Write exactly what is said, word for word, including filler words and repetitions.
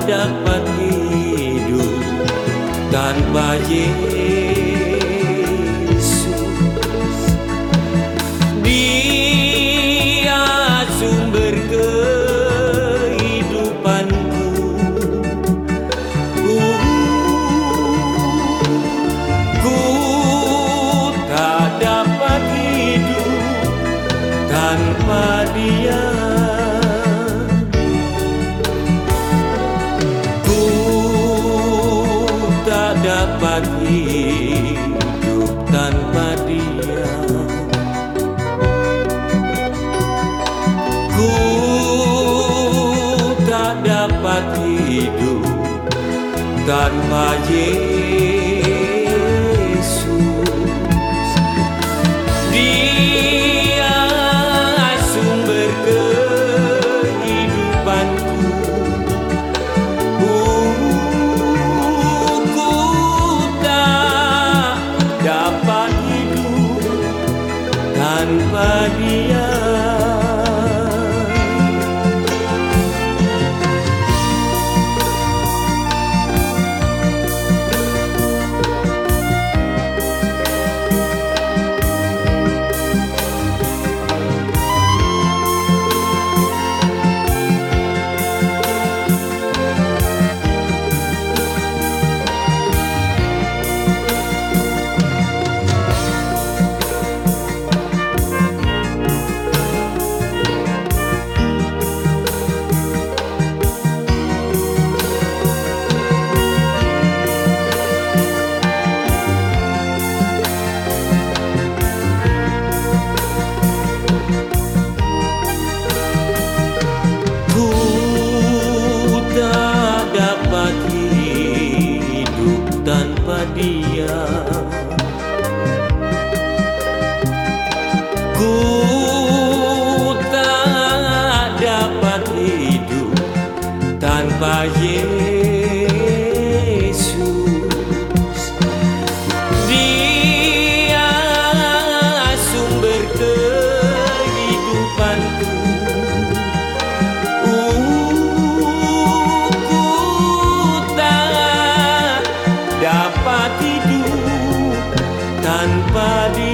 dapat hidup tanpa Yesus. Dia sumber kehidupanku. Uh, ku tak dapat hidup tanpa Dia. Dapat hidup tanpa Dia. Ku tak dapat hidup tanpa Yesus. Dia sumber kehidupanku. Tanpa Dia, tanpa Dia. Ku tak dapat hidup tanpa Yesus. Dia sumber kehidupanku. Dapat hidup tanpa Dia.